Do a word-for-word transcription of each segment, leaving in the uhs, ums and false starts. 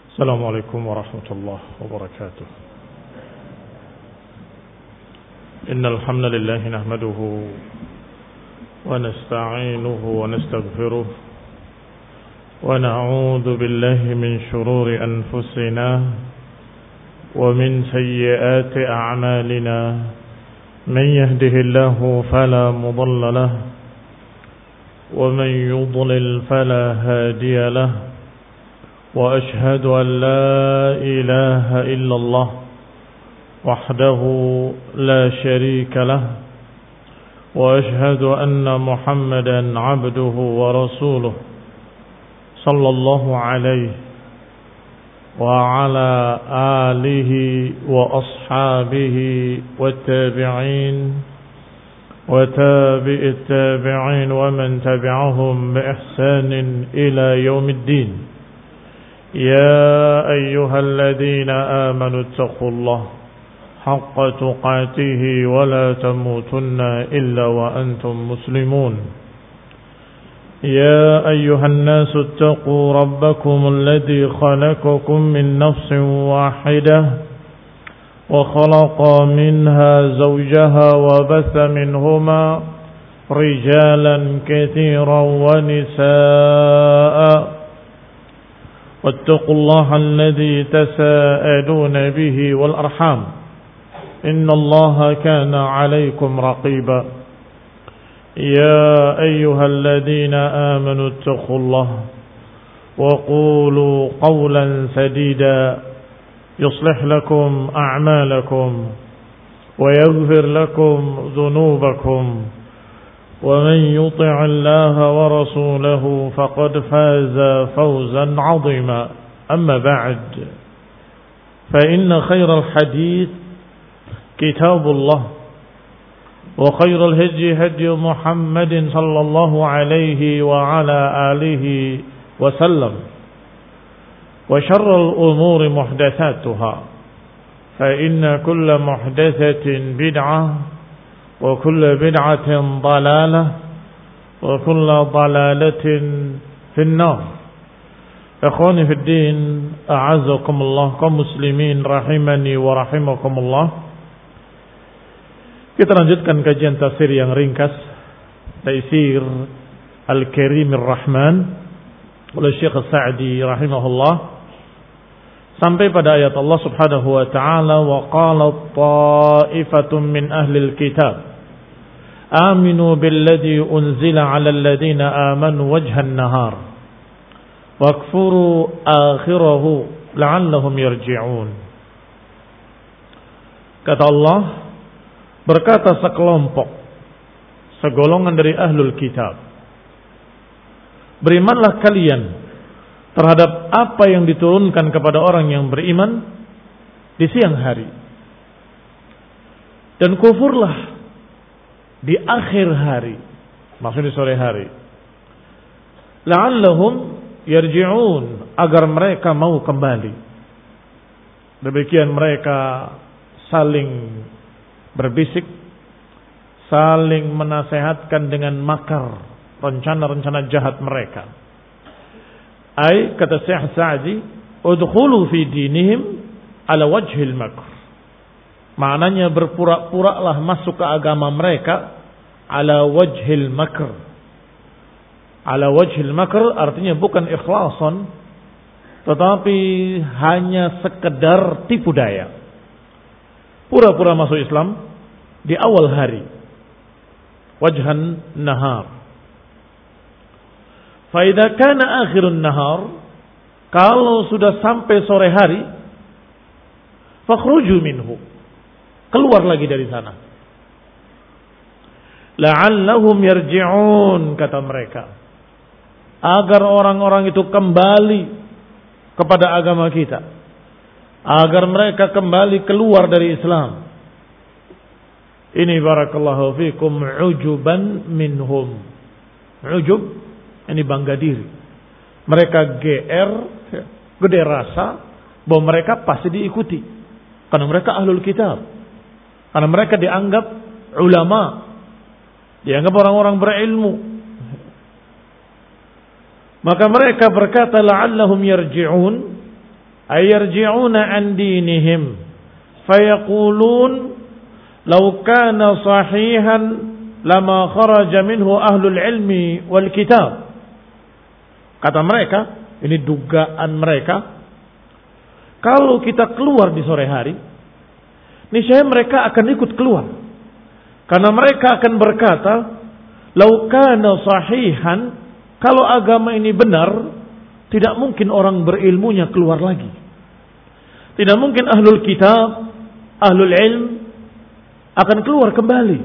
السلام عليكم ورحمة الله وبركاته. إن الحمد لله نحمده ونستعينه ونستغفره ونعوذ بالله من شرور أنفسنا ومن سيئات أعمالنا. من يهده الله فلا مضل له ومن يضلل فلا هادي له. وأشهد أن لا إله إلا الله وحده لا شريك له. وأشهد أن محمدا عبده ورسوله صلى الله عليه وعلى آله وأصحابه والتابعين وتابع التابعين ومن تبعهم بإحسان إلى يوم الدين. يا أيها الذين آمنوا اتقوا الله حق تقاته ولا تموتن إلا وأنتم مسلمون. يا أيها الناس اتقوا ربكم الذي خلقكم من نفس واحدة وخلق منها زوجها وبث منهما رجالا كثيرا ونساء. واتقوا الله الذي تساءلون به والأرحام إن الله كان عليكم رقيبا. يا أيها الذين آمنوا اتقوا الله وقولوا قولا سديدا يصلح لكم أعمالكم ويغفر لكم ذنوبكم. ومن يطع الله ورسوله فقد فاز فوزا عظيما. أما بعد فإن خير الحديث كتاب الله وخير الهدي هدي محمد صلى الله عليه وعلى آله وسلم. وشر الأمور محدثاتها فإن كل محدثة بدعة وكل بدعة ضلالة وكل ضلالة في النار. إخواني في الدين أعزكم الله kaum muslimin rahimani wa rahimakumullah. Kita lanjutkan kajian tafsir yang ringkas Taisir Al-Karim Ar-Rahman oleh Syekh Sa'di rahimahullah sampai pada ayat Allah Subhanahu wa taala, wa qalat ta'ifatun min ahlil kitab aminu billadhi unzila 'alal ladzina amanu wajhan nahar wakfuru akhirahu la'allahum yarji'un. Kata Allah, berkata sekelompok, segolongan dari ahlul kitab, berimanlah kalian terhadap apa yang diturunkan kepada orang yang beriman di siang hari, dan kufurlah di akhir hari, maksudnya sore hari, la'allahum yarji'un, agar mereka mau kembali. Demikian mereka saling berbisik, saling menasehatkan dengan makar, rencana-rencana jahat mereka. Ay, kata Syekh Sa'di, udkhulu fi dinihim ala wajhil makr. Maknanya berpura-puralah masuk ke agama mereka ala wajhil makr. Ala wajhil makr artinya bukan ikhlasan, tetapi hanya sekedar tipu daya. Pura-pura masuk Islam di awal hari, wajhan nahar. Fa idza kana akhirun nahar, kalau sudah sampai sore hari, fakhruju minhu, keluar lagi dari sana. La'allahum yarji'un, kata mereka, agar orang-orang itu kembali kepada agama kita, agar mereka kembali keluar dari Islam. Ini barakallahu fikum ujuban minhum. Ujub, ini bangga diri. Mereka G R, gede rasa bahwa mereka pasti diikuti karena mereka ahlul kitab, karena mereka dianggap ulama, dianggap orang-orang berilmu. Maka mereka berkata la'allahum yarji'un, ayarji'una an dinihim fayaqulun law kana sahihan lama kharaja minhu ahlul ilmi wal kitab. Kata mereka, ini dugaan mereka, kalau kita keluar di sore hari, niscaya mereka akan ikut keluar. Karena mereka akan berkata, lau kana sahihan, kalau agama ini benar, tidak mungkin orang berilmunya keluar lagi. Tidak mungkin ahlul kitab, ahlul ilm akan keluar kembali.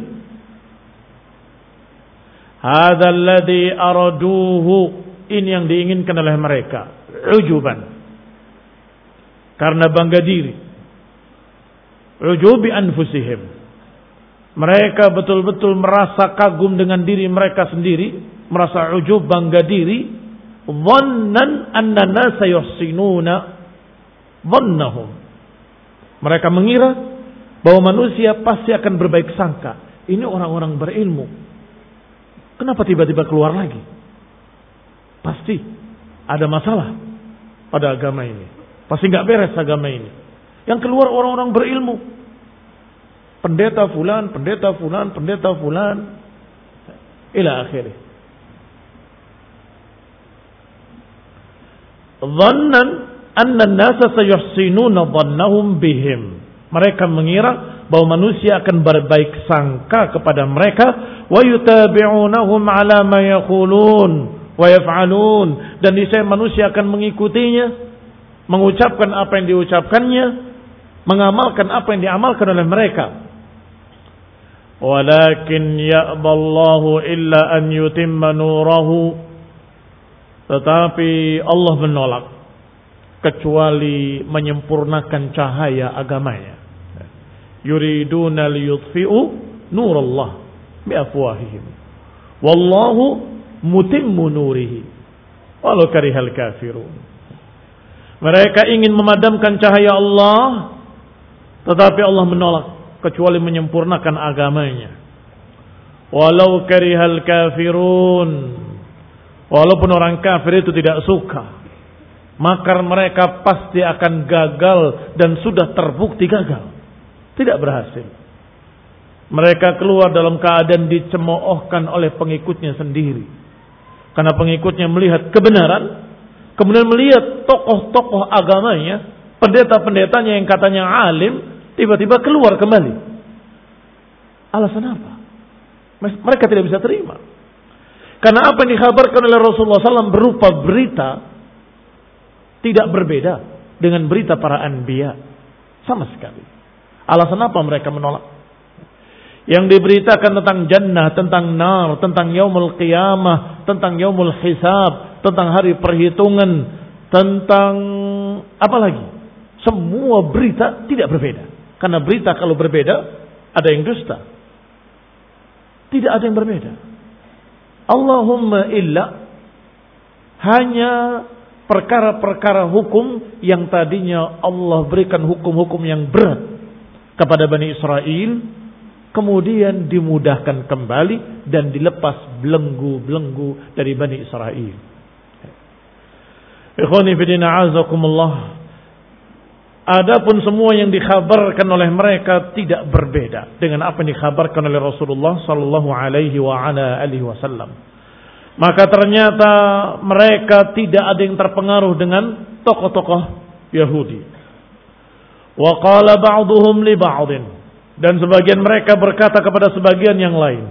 Hadza alladhi araduhu, ini yang diinginkan oleh mereka, ujuban, karena bangga diri, ujubi anfusihim, mereka betul-betul merasa kagum dengan diri mereka sendiri, merasa ujub, bangga diri, dhannan anna nasa yuhsinuna dhannahum, mereka mengira bahwa manusia pasti akan berbaik sangka, ini orang-orang berilmu, kenapa tiba-tiba keluar lagi? Pasti ada masalah pada agama ini. Pasti nggak beres agama ini. Yang keluar orang-orang berilmu. Pendeta fulan, pendeta fulan, pendeta fulan. Ila akhirih. Dhannan anna an-nasa sayuhsinuna dhannahum bihim. Mereka mengira bahwa manusia akan berbaik sangka kepada mereka. Wa yutabi'unahum ala ma yaqulun wa yaf'alun, dan niscaya manusia akan mengikutinya, mengucapkan apa yang diucapkannya, mengamalkan apa yang diamalkan oleh mereka. Walakin ya'ballahu illa an yutimma nurahu, tetapi Allah menolak kecuali menyempurnakan cahaya agamanya. Yuriduna liyutfi'u nurallah biafwahihim wallahu mutimmu nurihi walau karihal kafirun. Mereka ingin memadamkan cahaya Allah, tetapi Allah menolak kecuali menyempurnakan agamanya. Walau karihal kafirun, walaupun orang kafir itu tidak suka, makar mereka pasti akan gagal dan sudah terbukti gagal, tidak berhasil. Mereka keluar dalam keadaan dicemoohkan oleh pengikutnya sendiri. Karena pengikutnya melihat kebenaran, kemudian melihat tokoh-tokoh agamanya, pendeta-pendetanya yang katanya alim, tiba-tiba keluar kembali. Alasan apa? Mereka tidak bisa terima. Karena apa yang dikhabarkan oleh Rasulullah shallallahu alaihi wasallam berupa berita, tidak berbeda dengan berita para anbiya. Sama sekali. Alasan apa mereka menolak? Yang diberitakan tentang jannah, tentang nar, tentang yaumul qiyamah, tentang yaumul hisab, tentang hari perhitungan, tentang apa lagi? Semua berita tidak berbeda. Karena berita kalau berbeda, ada yang dusta. Tidak ada yang berbeda. Allahumma illa hanya perkara-perkara hukum yang tadinya Allah berikan hukum-hukum yang berat kepada Bani Israel, kemudian dimudahkan kembali dan dilepas belenggu-belenggu dari Bani Israel. Ikhwani fillah a'azakumullah. Adapun semua yang dikhabarkan oleh mereka tidak berbeda dengan apa yang dikhabarkan oleh Rasulullah sallallahu alaihi wa ala alihi wasallam. Maka ternyata mereka tidak ada yang terpengaruh dengan tokoh-tokoh Yahudi. Wa qala ba'dhum li ba'dhin, dan sebagian mereka berkata kepada sebagian yang lain,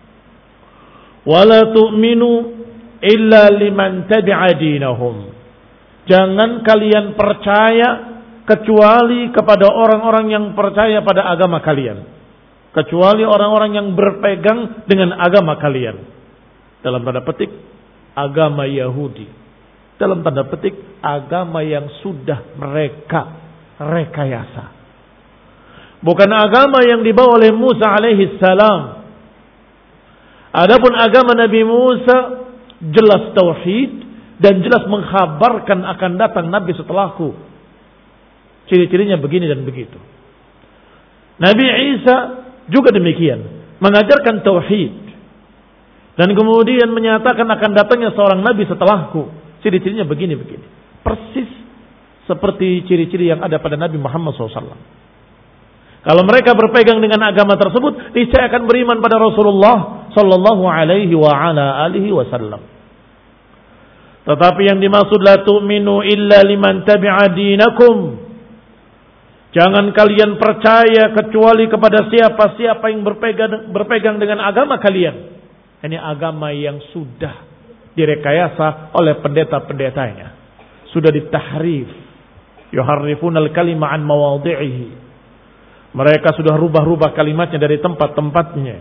wala tu'minu illa liman tabi'a dinahum, jangan kalian percaya kecuali kepada orang-orang yang percaya pada agama kalian, kecuali orang-orang yang berpegang dengan agama kalian, dalam tanda petik agama Yahudi, dalam tanda petik agama yang sudah mereka rekayasa, bukan agama yang dibawa oleh Musa alaihi salam. Adapun agama Nabi Musa jelas tauhid dan jelas mengkhabarkan akan datang Nabi setelahku. Ciri-cirinya begini dan begitu. Nabi Isa juga demikian, mengajarkan tauhid dan kemudian menyatakan akan datangnya seorang nabi setelahku. Ciri-cirinya begini-begini. Persis seperti ciri-ciri yang ada pada Nabi Muhammad shallallahu alaihi wasallam. Kalau mereka berpegang dengan agama tersebut, niscaya akan beriman pada Rasulullah sallallahu alaihi wa ala alihi wasallam. Tetapi yang dimaksud la tu'minu illa liman tabi'a dinakum. Jangan kalian percaya kecuali kepada siapa-siapa yang berpegang berpegang dengan agama kalian. Ini agama yang sudah direkayasa oleh pendeta-pendetanya. Sudah ditahrif. Yuharrifunal kalima an mawadhi'ihi. Mereka sudah rubah-rubah kalimatnya dari tempat-tempatnya.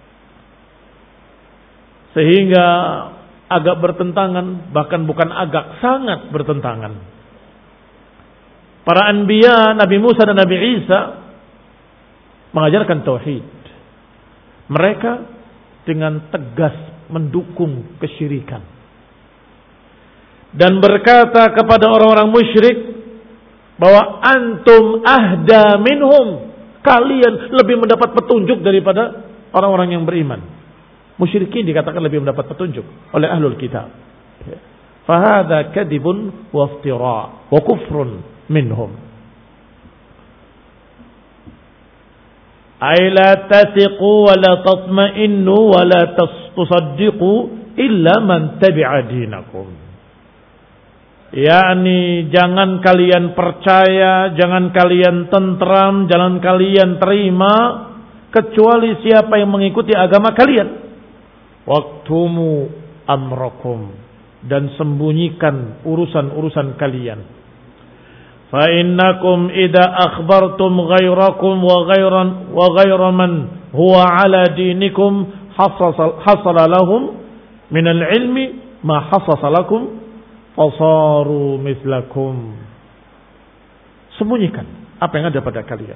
Sehingga agak bertentangan, bahkan bukan agak, sangat bertentangan. Para anbiya, Nabi Musa dan Nabi Isa mengajarkan tauhid. Mereka dengan tegas mendukung kesyirikan. Dan berkata kepada orang-orang musyrik bahwa antum ahda minhum. Kalian lebih mendapat petunjuk daripada orang-orang yang beriman. Musyrikin dikatakan lebih mendapat petunjuk oleh ahlul kitab. Fahadha kadibun wa iftira wa kufrun minhum. Ay la tasiqu wa la tatma'innu wa la tusaddiqu illa man tabi'a dinakum. yakni jangan kalian percaya, jangan kalian tentram, jangan kalian terima kecuali siapa yang mengikuti agama kalian. Waktumu amrakum, dan sembunyikan urusan-urusan kalian. Fa innakum idza akhbartum ghairakum wa ghairan wa ghaira man huwa ala dinikum hasala lahum min al-ilmi ma hasasa lakum fasaru mislakum. Sembunyikan apa yang ada pada kalian.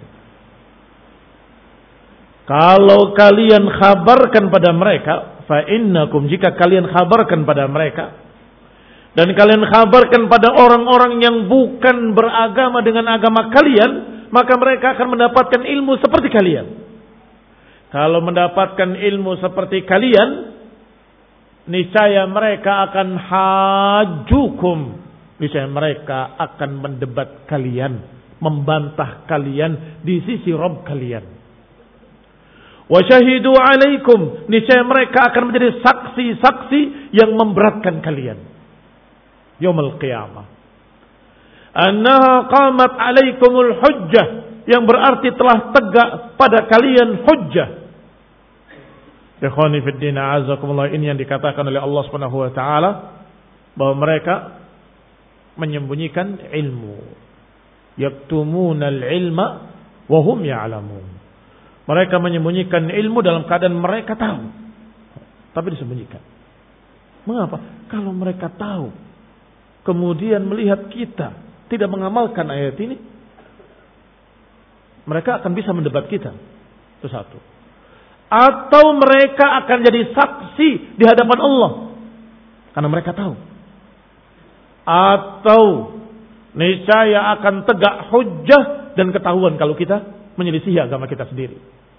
Kalau kalian khabarkan pada mereka, fa innakum, jika kalian khabarkan pada mereka dan kalian khabarkan pada orang-orang yang bukan beragama dengan agama kalian, maka mereka akan mendapatkan ilmu seperti kalian. Kalau mendapatkan ilmu seperti kalian, niscaya mereka akan hajukum, niscaya mereka akan mendebat kalian, membantah kalian di sisi Rabb kalian. Wa syahidu alaikum, niscaya mereka akan menjadi saksi-saksi yang memberatkan kalian yaumul qiyamah. Annaha qamat alaikumul hujjah, yang berarti telah tegak pada kalian hujjah. Ikhwani fid din, a'azakumullah, ini yang dikatakan oleh Allah Subhanahu wa taala bahwa mereka menyembunyikan ilmu. Yaktumunal ilma wa hum ya'lamun. Mereka menyembunyikan ilmu dalam keadaan mereka tahu, tapi disembunyikan. Mengapa? Kalau mereka tahu, kemudian melihat kita tidak mengamalkan ayat ini, mereka akan bisa mendebat kita. Itu satu. Atau mereka akan jadi saksi di hadapan Allah karena mereka tahu. Atau niscaya akan tegak hujjah dan ketahuan kalau kita menyelisihi agama kita sendiri.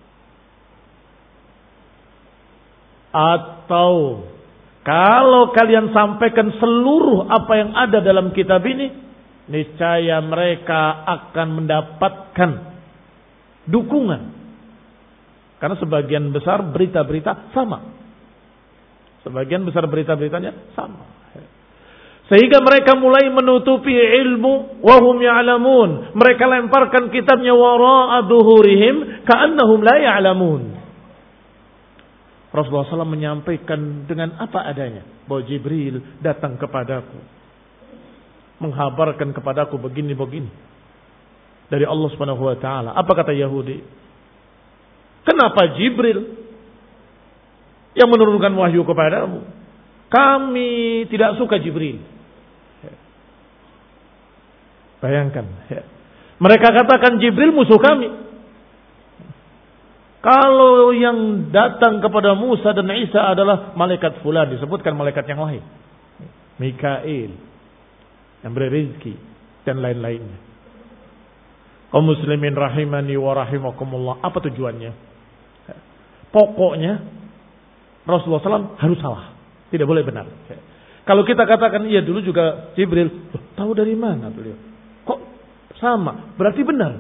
Atau kalau kalian sampaikan seluruh apa yang ada dalam kitab ini, niscaya mereka akan mendapatkan dukungan. Karena sebagian besar berita-berita sama. Sebagian besar berita-beritanya sama. Sehingga mereka mulai menutupi ilmu wahum ya'lamun. Mereka lemparkan kitabnya wara'a dhuhurihim ka'annahum la ya'lamun. Rasulullah shallallahu alaihi wasallam menyampaikan dengan apa adanya bahwa Jibril datang kepadaku, menghabarkan kepadaku begini-begini dari Allah Subhanahu wa taala. Apa kata Yahudi? Kenapa Jibril yang menurunkan wahyu kepadamu? Kami tidak suka Jibril. Bayangkan. Mereka katakan Jibril musuh kami. Kalau yang datang kepada Musa dan Isa adalah malaikat fulan, disebutkan malaikat yang lain, Mikail, yang beri rezeki dan lain-lainnya. Kaum muslimin rahimani wa rahimakumullah. Apa tujuannya? Pokoknya Rasulullah shallallahu alaihi wasallam harus salah, tidak boleh benar. Kalau kita katakan iya dulu juga Jibril, tahu dari mana beliau? sama, berarti benar.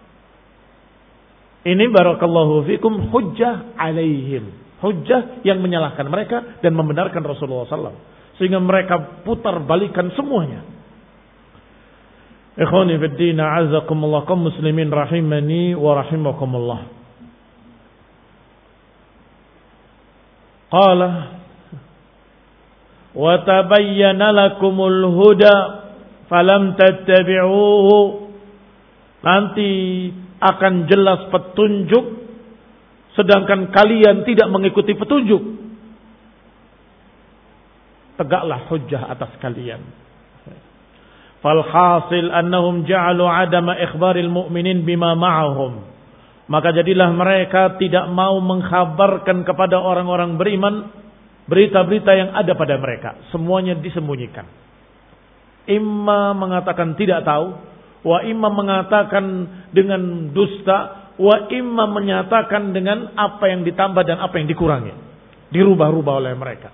Ini barakallahu fikum hujjah alaihim. Hujjah yang menyalahkan mereka dan membenarkan Rasulullah sallallahu alaihi wasallam. Sehingga mereka putar balikan semuanya. Ikhwani fid din, a'azakumullah, kaum muslimin rahimani wa rahimakumullah. Qala wa tabayyana lakumul huda falam tattabi'uhu. Nanti akan jelas petunjuk, sedangkan kalian tidak mengikuti petunjuk. Tegaklah hujjah atas kalian. Falhasil annahum ja'alu adama ikhbaril mu'minin bima ma'ahum. Maka jadilah mereka tidak mau mengkhabarkan kepada orang-orang beriman berita-berita yang ada pada mereka. Semuanya disembunyikan. Imma mengatakan tidak tahu, wa imma mengatakan dengan dusta, wa imma menyatakan dengan apa yang ditambah dan apa yang dikurangi, dirubah-rubah oleh mereka.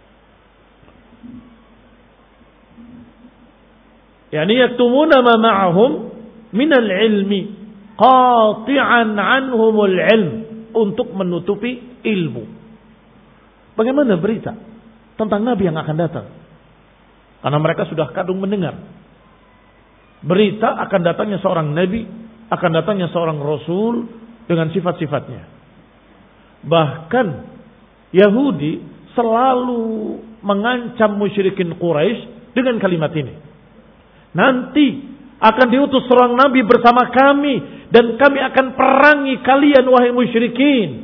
Yani yaktumuna ma ma'ahum minal ilmi qati'an anhumul ilm, untuk menutupi ilmu. Bagaimana berita tentang Nabi yang akan datang? Karena mereka sudah kadung mendengar berita akan datangnya seorang Nabi, akan datangnya seorang Rasul dengan sifat-sifatnya. Bahkan Yahudi selalu mengancam musyrikin Quraisy dengan kalimat ini. Nanti akan diutus seorang Nabi bersama kami dan kami akan perangi kalian wahai musyrikin.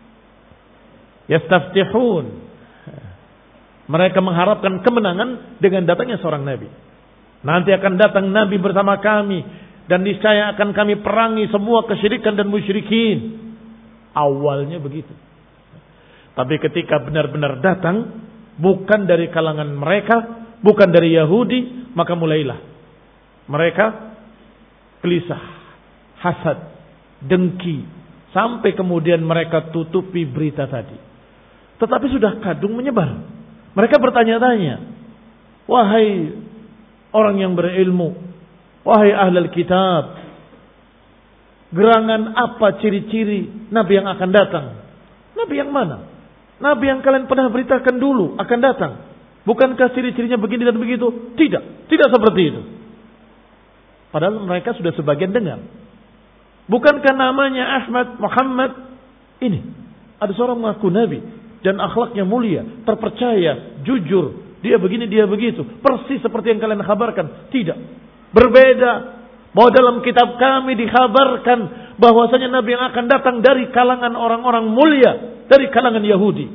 Yastaftihun. Mereka mengharapkan kemenangan dengan datangnya seorang Nabi. Nanti akan datang Nabi bersama kami dan niscaya akan kami perangi semua kesyirikan dan musyrikin. Awalnya begitu. Tapi ketika benar-benar datang, bukan dari kalangan mereka, bukan dari Yahudi, maka mulailah mereka gelisah, hasad, dengki, sampai kemudian mereka tutupi berita tadi. Tetapi sudah kadung menyebar. Mereka bertanya-tanya, wahai orang yang berilmu, wahai ahlul kitab, gerangan apa ciri-ciri Nabi yang akan datang? Nabi yang mana? Nabi yang kalian pernah beritakan dulu akan datang. Bukankah ciri-cirinya begini dan begitu? Tidak, tidak seperti itu. Padahal mereka sudah sebagian dengar. Bukankah namanya Ahmad, Muhammad? Ini ada seorang mengaku Nabi dan akhlaknya mulia, terpercaya, jujur. Dia begini, dia begitu. Persis seperti yang kalian kabarkan. Tidak. Berbeda. Bahwa dalam kitab kami dikhabarkan bahwasanya Nabi yang akan datang dari kalangan orang-orang mulia, dari kalangan Yahudi.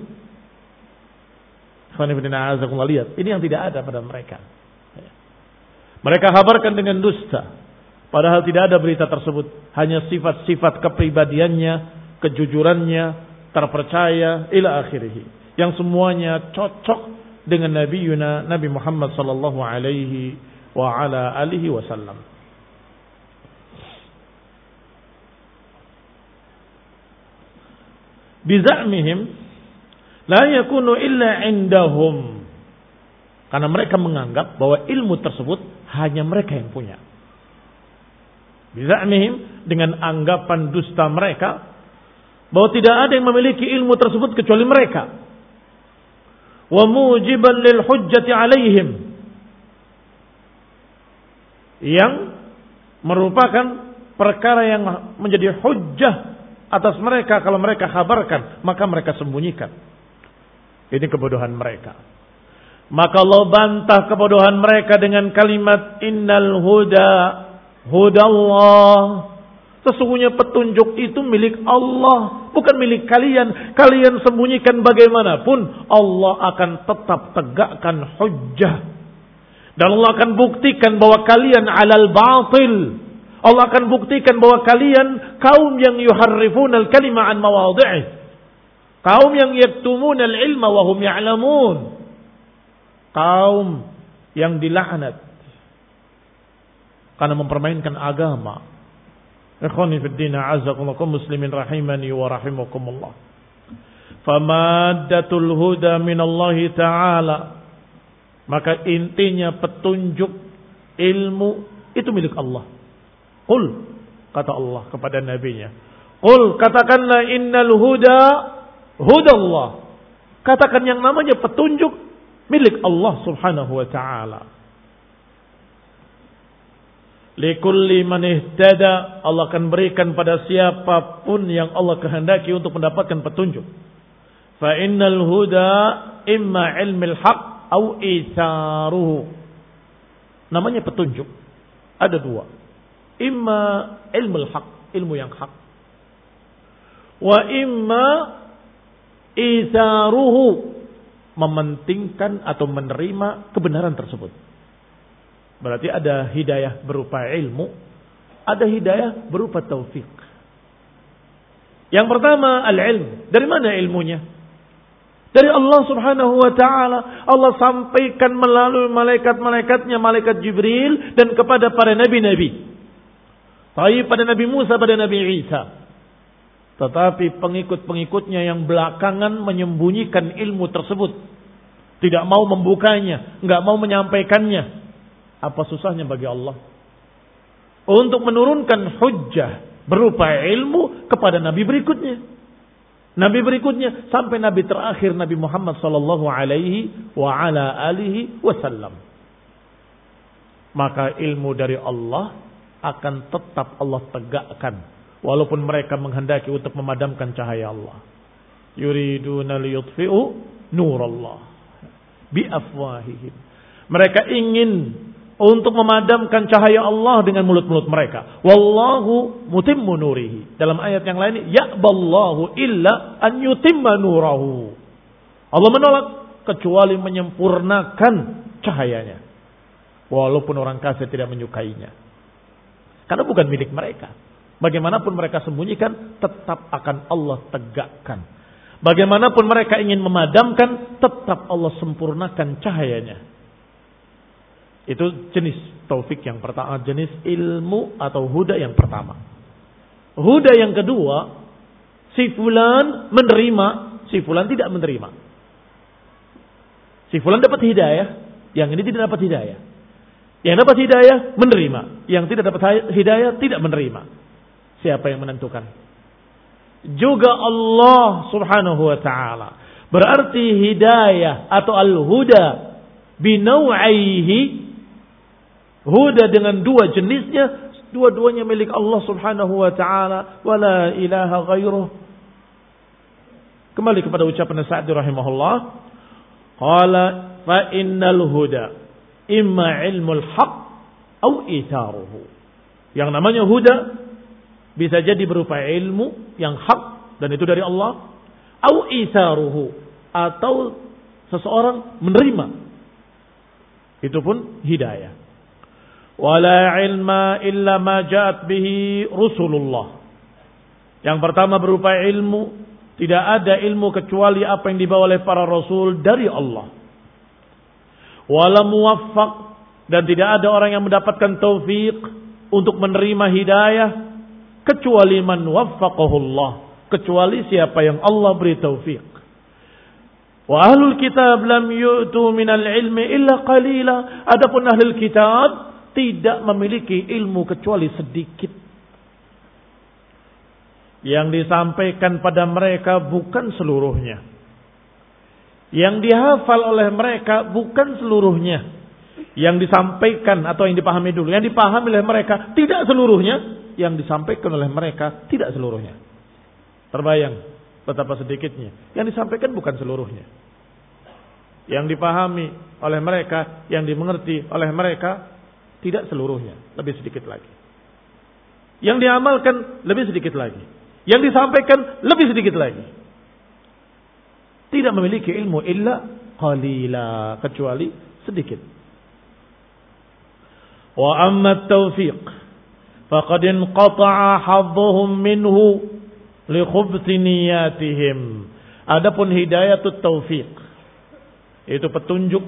Lihat, ini yang tidak ada pada mereka. Mereka kabarkan dengan dusta. Padahal tidak ada berita tersebut. Hanya sifat-sifat kepribadiannya, kejujurannya, terpercaya, ila akhirih. Yang semuanya cocok dengan Nabi Yuna, Nabi Muhammad sallallahu alaihi wa ala alihi wasallam. Biza'mihim la yakunu illa indahum. Karena mereka menganggap bahwa ilmu tersebut hanya mereka yang punya. Biza'mihim, dengan anggapan dusta mereka bahwa tidak ada yang memiliki ilmu tersebut kecuali mereka. Wa mujiban lil hujjati alaihim, yang merupakan perkara yang menjadi hujjah atas mereka. Kalau mereka kabarkan, maka mereka sembunyikan. Ini kebodohan mereka. Maka Allah bantah kebodohan mereka dengan kalimat innal huda hudallah. Sesungguhnya petunjuk itu milik Allah, bukan milik kalian. Kalian sembunyikan bagaimanapun, Allah akan tetap tegakkan hujjah. Dan Allah akan buktikan bahwa kalian alal batil. Allah akan buktikan bahwa kalian kaum yang yuharrifuna al-kalima an mawadhi'ih. Kaum yang yaktumuna al-ilma wa hum ya'lamun. Kaum yang dilaknat karena mempermainkan agama. Ikhwani fid din, a'azzakumullah, muslimin rahimani wa rahimakumullah. Famaddatul huda minallahi ta'ala. Maka intinya petunjuk, ilmu itu milik Allah. Qul, kata Allah kepada nabinya. Qul, katakanlah innal huda hudallah. Katakan yang namanya petunjuk milik Allah subhanahu wa ta'ala. Likulli man ihtada, Allah akan berikan pada siapapun yang Allah kehendaki untuk mendapatkan petunjuk. Fa innal huda imma ilmil haq au itharuhu. Namanya petunjuk ada dua. Imma ilmul haq, ilmu yang hak. Wa imma itharuhu, mementingkan atau menerima kebenaran tersebut. Berarti ada hidayah berupa ilmu, ada hidayah berupa taufik. Yang pertama al-ilm. Dari mana ilmunya? Dari Allah subhanahu wa ta'ala. Allah sampaikan melalui malaikat-malaikatnya, malaikat Jibril, dan kepada para nabi-nabi. Tapi pada Nabi Musa, pada Nabi Isa. Tetapi pengikut-pengikutnya yang belakangan menyembunyikan ilmu tersebut. Tidak mau membukanya, nggak mau menyampaikannya. Apa susahnya bagi Allah untuk menurunkan hujjah berupa ilmu kepada nabi berikutnya, nabi berikutnya sampai nabi terakhir Nabi Muhammad sallallahu alaihi wa ala alihi wasallam. Maka ilmu dari Allah akan tetap Allah tegakkan walaupun mereka menghendaki untuk memadamkan cahaya Allah. Yuriduna liyutfi'u nurallah bi afwahihim. Mereka ingin untuk memadamkan cahaya Allah dengan mulut-mulut mereka. Wallahu mutimmu nurihi. Dalam ayat yang lain, ya'ballahu illa an yutimma nurahu. Allah menolak kecuali menyempurnakan cahayanya. Walaupun orang kafir tidak menyukainya. Karena bukan milik mereka. Bagaimanapun mereka sembunyikan, tetap akan Allah tegakkan. Bagaimanapun mereka ingin memadamkan, tetap Allah sempurnakan cahayanya. Itu jenis taufik yang pertama, jenis ilmu atau huda yang pertama. Huda yang kedua, si fulan menerima, si fulan tidak menerima. Si fulan dapat hidayah, yang ini tidak dapat hidayah. Yang dapat hidayah menerima, yang tidak dapat hidayah tidak menerima. Siapa yang menentukan? Juga Allah subhanahu wa ta'ala. Berarti hidayah atau al-huda binawaihi, huda dengan dua jenisnya, dua-duanya milik Allah subhanahu wa ta'ala. Wa la ilaha ghairuh. Kembali kepada ucapan Sa'di rahimahullah. Qala fa innal huda imma ilmul haq au itharuhu. Yang namanya huda bisa jadi berupa ilmu yang hak, dan itu dari Allah. Au itharuhu, atau seseorang menerima. Itu pun hidayah. Wala ilma illa ma ja'at bihi Rasulullah. Yang pertama berupa ilmu, tidak ada ilmu kecuali apa yang dibawa oleh para rasul dari Allah. Wala muwaffaq, dan tidak ada orang yang mendapatkan taufik untuk menerima hidayah kecuali man waffaqahullah, kecuali siapa yang Allah beri taufik. Wa ahlul kitab lam yu'tu minal ilmi illa qalila. Adapun ahlul kitab tidak memiliki ilmu kecuali sedikit. Yang disampaikan pada mereka bukan seluruhnya. Yang dihafal oleh mereka bukan seluruhnya. Yang disampaikan atau yang dipahami dulu, yang dipahami oleh mereka tidak seluruhnya. Yang disampaikan oleh mereka tidak seluruhnya. Terbayang betapa sedikitnya. Yang disampaikan bukan seluruhnya. Yang dipahami oleh mereka, yang dimengerti oleh mereka tidak seluruhnya, lebih sedikit lagi. Yang diamalkan lebih sedikit lagi. Yang disampaikan lebih sedikit lagi. Tidak memiliki ilmu illa qalila, kecuali sedikit. Wa amma at-tawfiq faqad inqata'a hadduhum minhu li khubthi niyatihim. Adapun hidayatut taufiq, itu petunjuk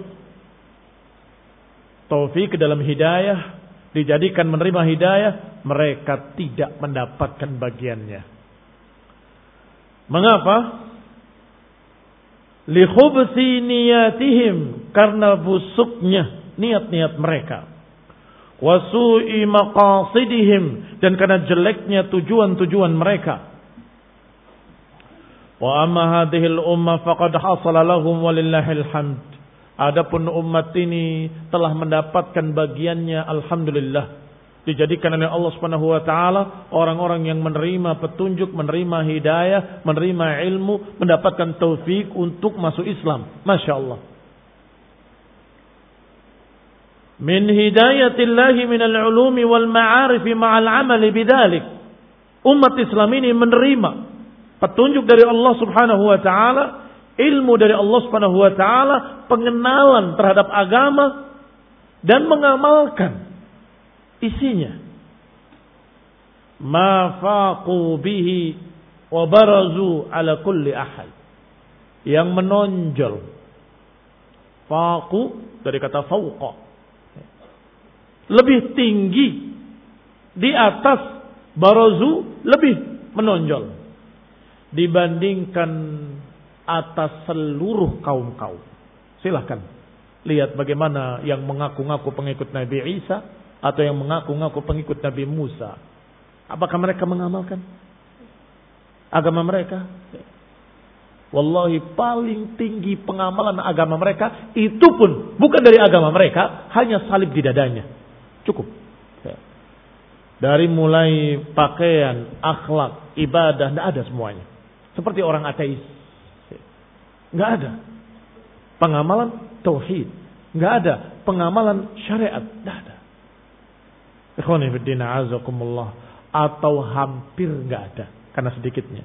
taufik dalam hidayah, dijadikan menerima hidayah, mereka tidak mendapatkan bagiannya. Mengapa? Li khubthi niyatihim, karena busuknya niat-niat mereka. wa su'i maqasidihim, dan karena jeleknya tujuan-tujuan mereka. Wa amma hadhil ummah faqad hasala lahum walillahil hamd. Adapun umat ini telah mendapatkan bagiannya, alhamdulillah. Dijadikan oleh Allah Subhanahu wa taala orang-orang yang menerima petunjuk, menerima hidayah, menerima ilmu, mendapatkan taufik untuk masuk Islam. Masya Allah. Min hidayatillahi minal ulumi wal ma'arifi ma'al amali bidzalik. Umat Islam ini menerima petunjuk dari Allah Subhanahu wa taala, ilmu dari Allah Subhanahu wa taala, pengenalan terhadap agama dan mengamalkan isinya. Ma faqu bihi wa barazu ala kulli ahad. Yang menonjol. Faqu dari kata fauqa. Lebih tinggi di atas, barazu lebih menonjol dibandingkan atas seluruh kaum-kaum. Silahkan lihat bagaimana yang mengaku-ngaku pengikut Nabi Isa atau yang mengaku-ngaku pengikut Nabi Musa. Apakah mereka mengamalkan agama mereka? Wallahi paling tinggi pengamalan agama mereka itu pun bukan dari agama mereka, hanya salib di dadanya. Cukup. Dari mulai pakaian, akhlak, ibadah, tidak ada semuanya. Seperti orang ateis. Tidak ada pengamalan tauhid. Tidak ada pengamalan syariat. Tidak ada. Ikhwani fiddina azakumullah. Atau hampir tidak ada. Karena sedikitnya.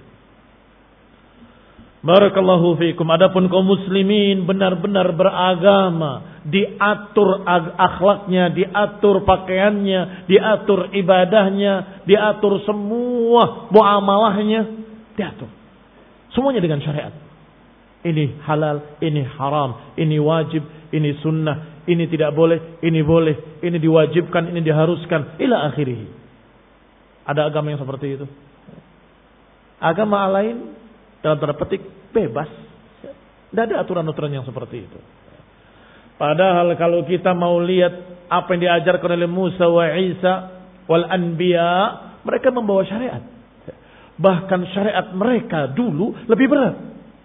Barakallahu fiikum. Adapun kaum muslimin benar-benar beragama, diatur akhlaknya, diatur pakaiannya, diatur ibadahnya, diatur semua muamalahnya, diatur. Semuanya dengan syariat. Ini halal, ini haram, ini wajib, ini sunnah, ini tidak boleh, ini boleh, ini diwajibkan, ini diharuskan, ila akhirih. Ada agama yang seperti itu? Agama lain dalam tanda petik bebas. Tidak ada aturan-aturan yang seperti itu. Padahal kalau kita mau lihat apa yang diajarkan oleh Musa wa Isa wal anbiya, mereka membawa syariat. Bahkan syariat mereka dulu lebih berat.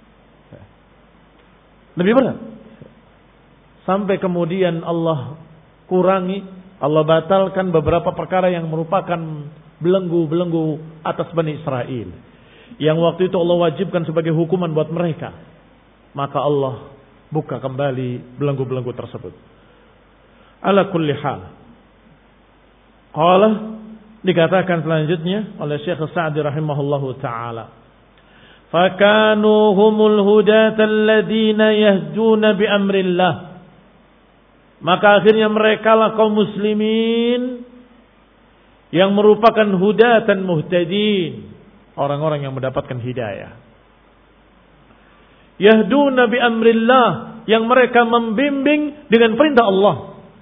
Lebih berat. Sampai kemudian Allah kurangi, Allah batalkan beberapa perkara yang merupakan belenggu-belenggu atas Bani Israel. Yang waktu itu Allah wajibkan sebagai hukuman buat mereka. Maka Allah buka kembali belenggu-belenggu tersebut. Ala kulli hal. Qala, dikatakan selanjutnya oleh Syekh Sa'di rahimahullahu ta'ala. Fakanu humul hudata alladhina yahduna bi amrillah. Maka akhirnya mereka lah kaum muslimin yang merupakan hudatan muhtadin. Orang-orang yang mendapatkan hidayah. Yahduna bi amrillah, yang mereka membimbing dengan perintah Allah.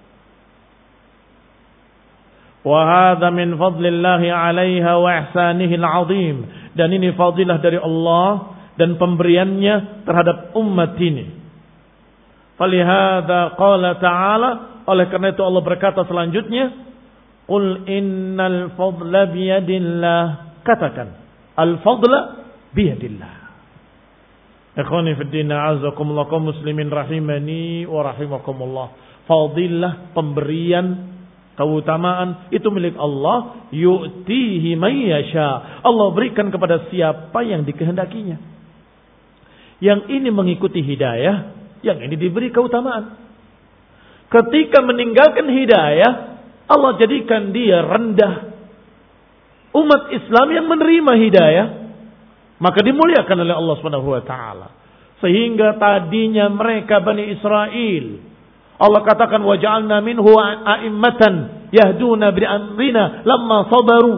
Wa hadza min fadlillahi 'alaiha wa ihsanihi al-'azim. Dan ini fadilah dari Allah dan pemberiannya terhadap umat ini. Falihadza qala ta'ala, oleh karena itu Allah berkata selanjutnya, qul innal fadla biyadillah. Katakan, al-fadla biyadillah. Ikhwani fiddin a'azakumullah, kaum muslimin rahimani wa rahimakumullah. Fadilah, pemberian, keutamaan itu milik Allah. Yu'tihi man yasha. Allah berikan kepada siapa yang dikehendakinya. Yang ini mengikuti hidayah, yang ini diberi keutamaan. Ketika meninggalkan hidayah, Allah jadikan dia rendah. Umat Islam yang menerima hidayah, maka dimuliakan oleh Allah Subhanahu wa taala. Sehingga tadinya mereka Bani Israel, Allah katakan waja'alna minhu a'immatan yahduna bi amrina lamma sabaru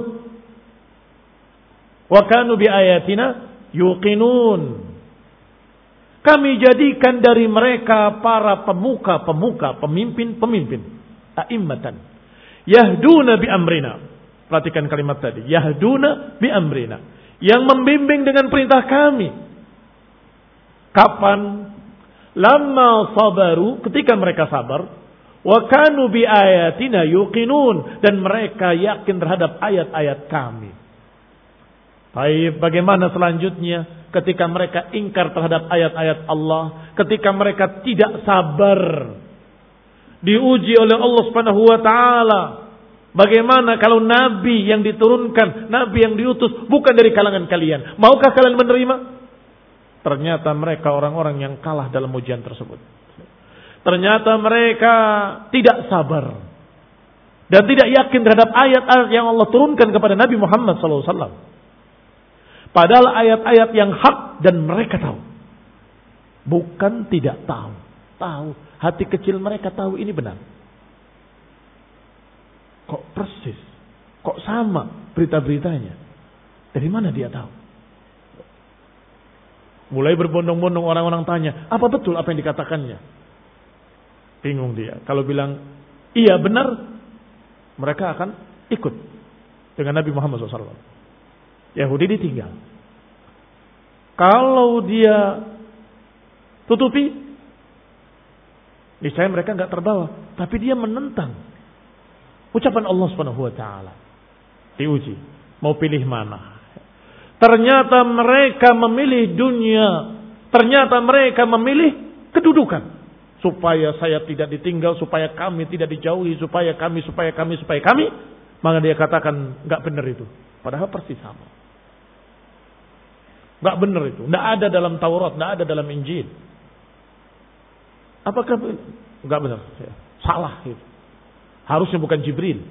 wa kanu bi ayatina yuqinun. Kami jadikan dari mereka para pemuka-pemuka, pemimpin-pemimpin, a'immatan yahduna bi amrina. Perhatikan kalimat tadi. Yahduna bi amrina. Yang membimbing dengan perintah kami. Kapan? Lamma sabaru. Ketika mereka sabar. Wa kanu bi ayatina yuqinun, dan mereka yakin terhadap ayat-ayat kami. Baik, bagaimana selanjutnya ketika mereka ingkar terhadap ayat-ayat Allah, ketika mereka tidak sabar diuji oleh Allah Subhanahu wa taala. Bagaimana kalau nabi yang diturunkan, nabi yang diutus bukan dari kalangan kalian? Maukah kalian menerima? Ternyata mereka orang-orang yang kalah dalam ujian tersebut. Ternyata mereka tidak sabar dan tidak yakin terhadap ayat-ayat yang Allah turunkan kepada Nabi Muhammad sallallahu alaihi wasallam. Padahal ayat-ayat yang hak dan mereka tahu. Bukan tidak tahu. Tahu. Hati kecil mereka tahu ini benar. Kok persis? Kok sama berita-beritanya? Dari mana dia tahu? Mulai berbondong-bondong orang-orang tanya, apa betul apa yang dikatakannya? Bingung dia. Kalau bilang iya benar, mereka akan ikut dengan Nabi Muhammad shallallahu alaihi wasallam. Yahudi ditinggal. Kalau dia tutupi, niscaya mereka nggak terbawa. Tapi dia menentang ucapan Allah Subhanahu wa taala. Diuji, mau pilih mana? Ternyata mereka memilih dunia. Ternyata mereka memilih kedudukan. Supaya saya tidak ditinggal, supaya kami tidak dijauhi, supaya kami, supaya kami, supaya kami. Maka dia katakan nggak benar itu. Padahal persis sama. Nggak benar itu. Nggak ada dalam Taurat, nggak ada dalam Injil. Apakah nggak benar? Salah itu. Harusnya bukan Jibril.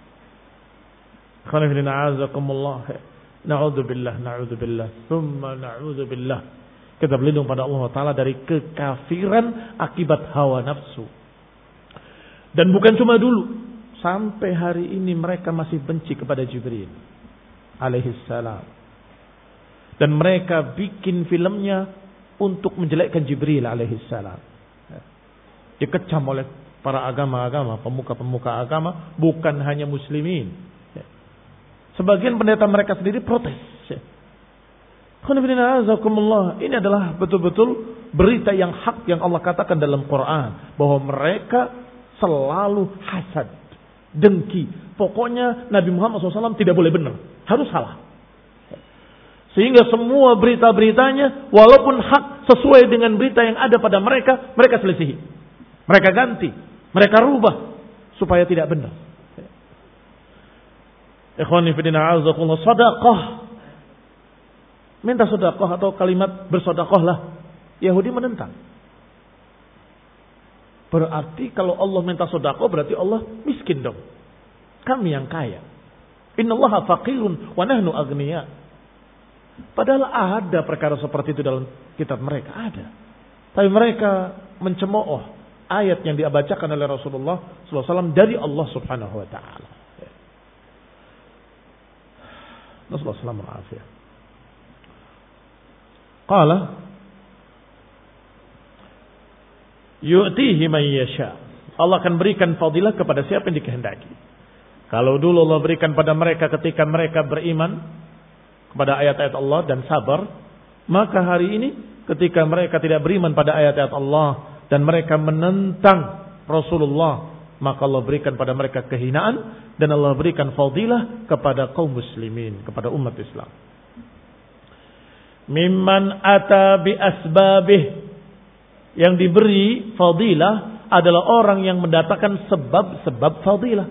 Na'udzubillah, na'udzubillah, thumma na'udzubillah. Kita berlindung pada Allah Ta'ala dari kekafiran akibat hawa nafsu. Dan bukan cuma dulu. Sampai hari ini mereka masih benci kepada Jibril alaihissalam. Dan mereka bikin filmnya untuk menjelekkan Jibril alaihissalam. Dikecam oleh para agama-agama, pemuka-pemuka agama, bukan hanya muslimin. Sebagian pendeta mereka sendiri protes. Ini adalah betul-betul berita yang hak yang Allah katakan dalam Quran. Bahwa mereka selalu hasad, dengki. Pokoknya Nabi Muhammad shallallahu alaihi wasallam tidak boleh benar. Harus salah. Sehingga semua berita-beritanya walaupun hak sesuai dengan berita yang ada pada mereka, mereka selisihi. Mereka ganti. Mereka rubah. Supaya tidak benar. Ikhwani fillah a'azakumullah, sedekah. Minta sedekah atau kalimat bersedekahlah. Yahudi menentang. Berarti kalau Allah minta sedekah berarti Allah miskin dong. Kami yang kaya. Innallaha faqirun wa nahnu aghniya. Padahal ada perkara seperti itu dalam kitab mereka, ada. Tapi mereka mencemooh ayat yang dibacakan oleh Rasulullah sallallahu alaihi wasallam dari Allah Subhanahu wa taala. Nasallahu alaihi wasallam. Qala yu'tihi man yasha. Allah akan berikan fadilah kepada siapa yang dikehendaki. Kalau dulu Allah berikan pada mereka ketika mereka beriman kepada ayat-ayat Allah dan sabar, maka hari ini ketika mereka tidak beriman pada ayat-ayat Allah dan mereka menentang Rasulullah, maka Allah berikan pada mereka kehinaan dan Allah berikan fadilah kepada kaum muslimin, kepada umat Islam. Mimman ata bi asbabih, yang diberi fadilah adalah orang yang mendatangkan sebab-sebab fadilah.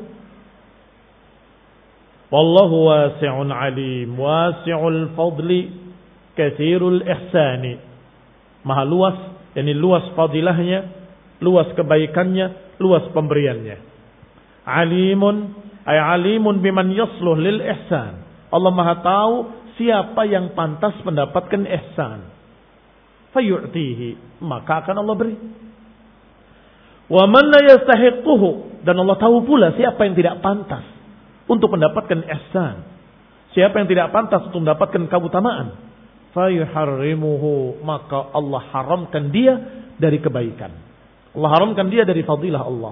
Wallahu wasi'un alim, wasi'ul fadli, katsirul ihsani. Maha luas, yakni luas fadilahnya, luas kebaikannya, luas pemberiannya. Alimun, ay alimun biman yasluh lil ihsan. Allah Maha tahu siapa yang pantas mendapatkan ihsan. Fayu'tihi, maka akan Allah beri. Wa man la yastahiquhu, dan Allah tahu pula siapa yang tidak pantas untuk mendapatkan ihsan. Siapa yang tidak pantas untuk mendapatkan keutamaan. Fayuharrimuhu, maka Allah haramkan dia dari kebaikan. Allah haramkan dia dari fadilah Allah.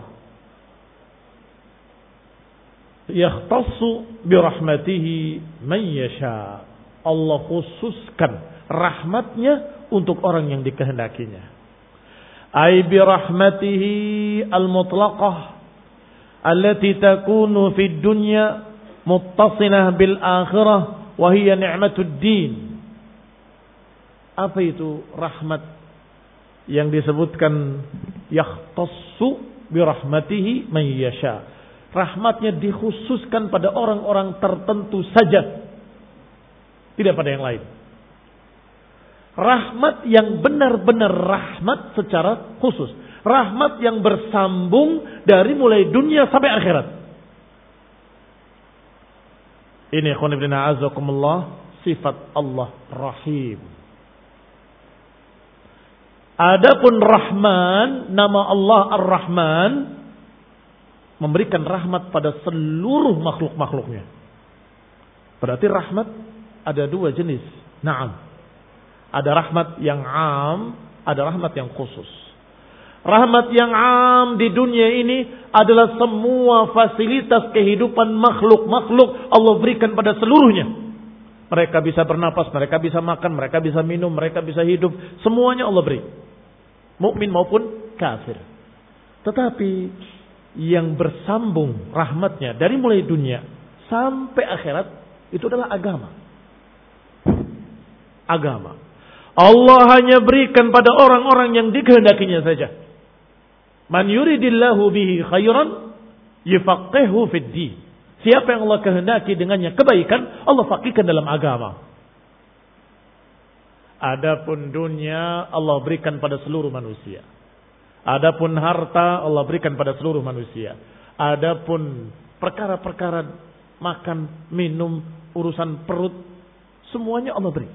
Yakhtassu birahmatihi man yasha. Allah khususkan rahmatnya untuk orang yang dikehendakinya. ay bi rahmatihi al-mutlaqah allati takunu fid dunya muttasilah bil akhirah wa hiya ni'matud din. Apa itu rahmat yang disebutkan yahtassu bi rahmatihi man yasha? Rahmatnya dikhususkan pada orang-orang tertentu saja, tidak pada yang lain. Rahmat yang benar-benar rahmat secara khusus, rahmat yang bersambung dari mulai dunia sampai akhirat. Ini ikhwan ibn a'azakumullah sifat Allah Rahim. Adapun Rahman, nama Allah Ar-Rahman, memberikan rahmat pada seluruh makhluk-makhluknya. Berarti rahmat ada dua jenis. Naam. Ada rahmat yang am, ada rahmat yang khusus. Rahmat yang am di dunia ini adalah semua fasilitas kehidupan makhluk-makhluk Allah berikan pada seluruhnya. Mereka bisa bernapas, mereka bisa makan, mereka bisa minum, mereka bisa hidup. Semuanya Allah beri. Mukmin maupun kafir. Tetapi yang bersambung rahmatnya dari mulai dunia sampai akhirat itu adalah agama. Agama. Allah hanya berikan pada orang-orang yang dikehendakinya saja. Man yuridillahu bihi khairan yufaqihu fid din. Siapa yang Allah kehendaki dengannya kebaikan, Allah faqihkan dalam agama. Adapun dunia Allah berikan pada seluruh manusia. Adapun harta Allah berikan pada seluruh manusia. Adapun perkara-perkara makan, minum, urusan perut, semuanya Allah beri.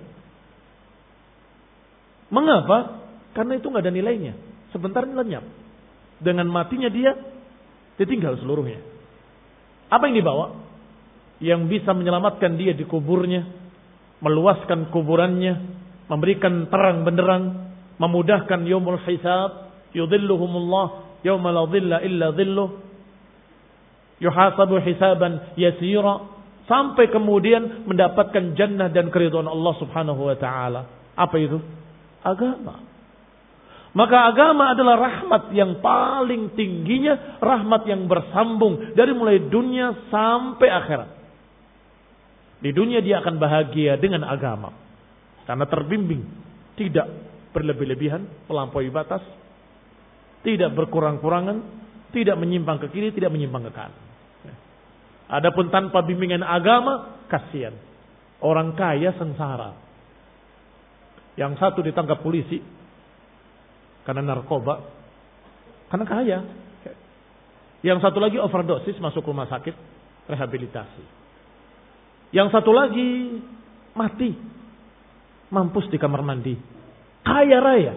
Mengapa? Karena itu nggak ada nilainya. Sebentar lenyap. Dengan matinya dia, ditinggal seluruhnya. Apa yang dibawa? Yang bisa menyelamatkan dia di kuburnya, meluaskan kuburannya, memberikan terang benderang, memudahkan yaumul hisab, yudhilluhumullah yauma la dhilla illa dhilluh, yuhasabu hisaban yasira, sampai kemudian mendapatkan jannah dan keridhaan Allah Subhanahu wa taala. Apa itu? Agama. Maka agama adalah rahmat yang paling tingginya, rahmat yang bersambung dari mulai dunia sampai akhirat. Di dunia dia akan bahagia dengan agama karena terbimbing, tidak berlebih-lebihan, melampaui batas, tidak berkurang-kurangan, tidak menyimpang ke kiri, tidak menyimpang ke kanan. Adapun tanpa bimbingan agama, kasihan. Orang kaya sengsara. Yang satu ditangkap polisi karena narkoba, karena kaya. Yang satu lagi overdosis, masuk rumah sakit, rehabilitasi. Yang satu lagi mati, mampus di kamar mandi, kaya raya.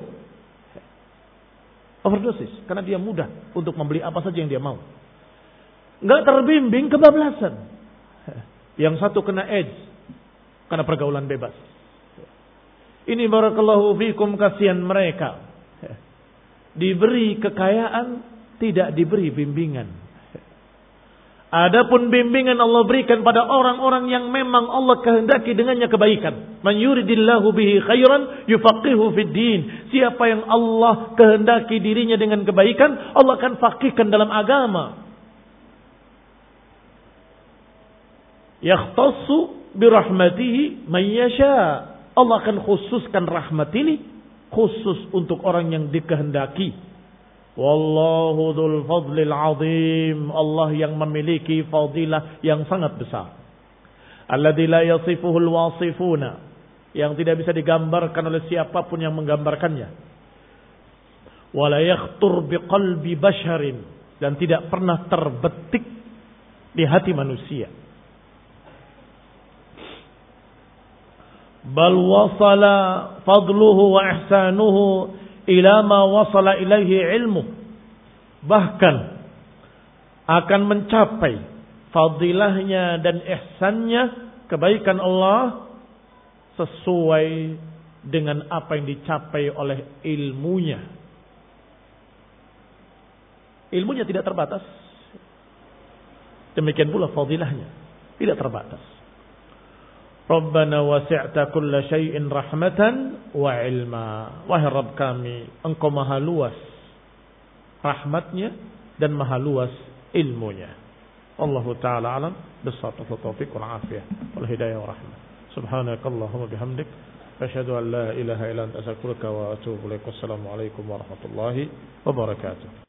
Overdosis, karena dia mudah untuk membeli apa saja yang dia mau. Enggak terbimbing, kebablasan. Yang satu kena AIDS, karena pergaulan bebas. Ini barakallahu fikum, kasihan mereka. Diberi kekayaan, tidak diberi bimbingan. Adapun bimbingan Allah berikan pada orang-orang yang memang Allah kehendaki dengannya kebaikan. Man yuridillahu bihi khairan yufaqihu fid din. Siapa yang Allah kehendaki dirinya dengan kebaikan, Allah akan faqihkan dalam agama. Yakhtassu birahmatihi man yasha. Allah akan khususkan rahmat ini khusus untuk orang yang dikehendaki. Wallahu dzul fadlil azim. Allah yang memiliki fadilah yang sangat besar. Alladzi la yasifuhul wasifuna. Yang tidak bisa digambarkan oleh siapapun yang menggambarkannya. Wala yakhtur biqalbi basharin. Dan tidak pernah terbetik di hati manusia. Bal wasala fadluhu wa ihsanuhu ila ma wasala ilaihi ilmu. Bahkan akan mencapai fadilahnya dan ihsannya, kebaikan Allah, sesuai dengan apa yang dicapai oleh ilmunya. Ilmunya tidak terbatas. Demikian pula fadilahnya tidak terbatas. Rabbana wasi'ta kulla syai'in rahmatan wa ilma. Wahai Rabb kami, Engkau maha luas rahmatnya dan maha luas ilmunya. Allahu ta'ala alam bis-shawab wa taufiq wal afiyah wal hidayah wa rahmah. Subhanakallahumma bihamdik asyhadu an la ilaha illa anta astaghfiruka wa atubu ilaik. Wassalamu alaikum warahmatullahi wabarakatuh.